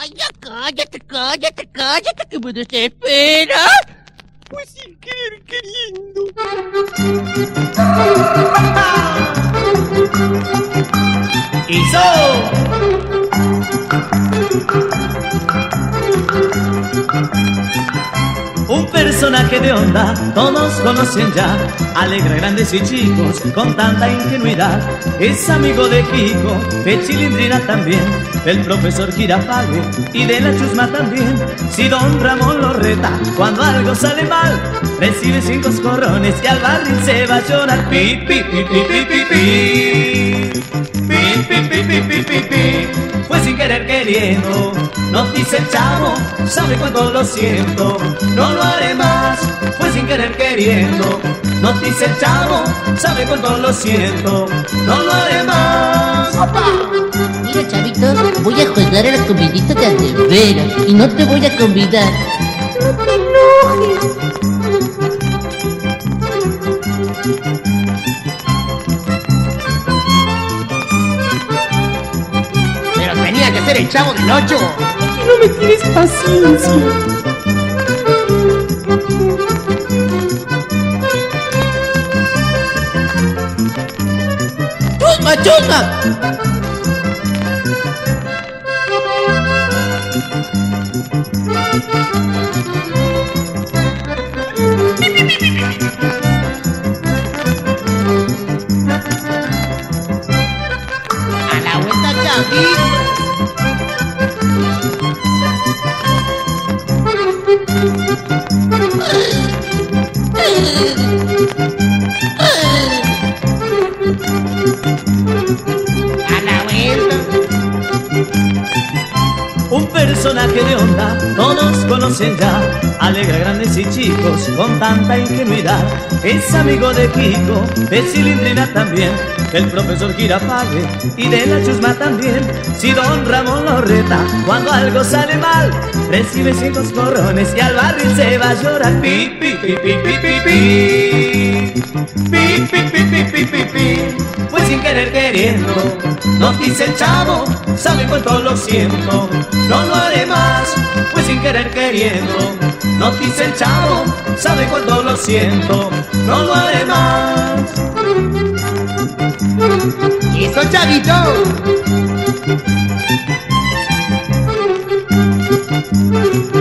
Ay, ya cállate, que me desesperas. Pues sin querer queriendo. ¡Hizo! Un personaje de onda, todos conocen ya. Alegra a grandes y chicos con tanta ingenuidad. Es amigo de Kiko, de Chilindrina también, del profesor Girafague y de la Chusma también. Si don Ramón lo reta cuando algo sale mal, recibe 5 coscorrones y al barril se va a llorar. Pi, pi, pi, pi, pi, pi, pi. Pi, pi, pi, pi, pi, pi, pi. Fue sin querer queriendo, nos dice el chavo, sabe cuánto lo siento, no lo haré más. Fue sin querer queriendo, nos dice el chavo, sabe cuánto lo siento, no lo haré más. ¡Opa! Mira, chavito, voy a jugar a la comidita de veras y no te voy a convidar. No te enojes. Pero tenía que ser el Chavo del 8. Que no me tienes paciencia. ¡Chusma! A la vuelta, Chavi. A la vuelta. Un personaje de onda, todos conocen ya. Alegra a grandes y chicos con tanta ingenuidad. Es amigo de Kiko, de Chilindrina también, del profesor Girafague y de la Chusma también. Si don Ramón lo reta cuando algo sale mal, recibe 5 coscorrones y al barril se va a llorar. Pi, pi, pi, pi, pi, pi, pi. Pi, pi, pi, pi, pi, pi, pi. Pues sin querer queriendo, nos dice el chavo, sabe cuánto lo siento, no lo haré más. Pues sin querer queriendo, nos dice el chavo, sabe cuánto lo siento, no lo haré más. ¿Y eso, chavito?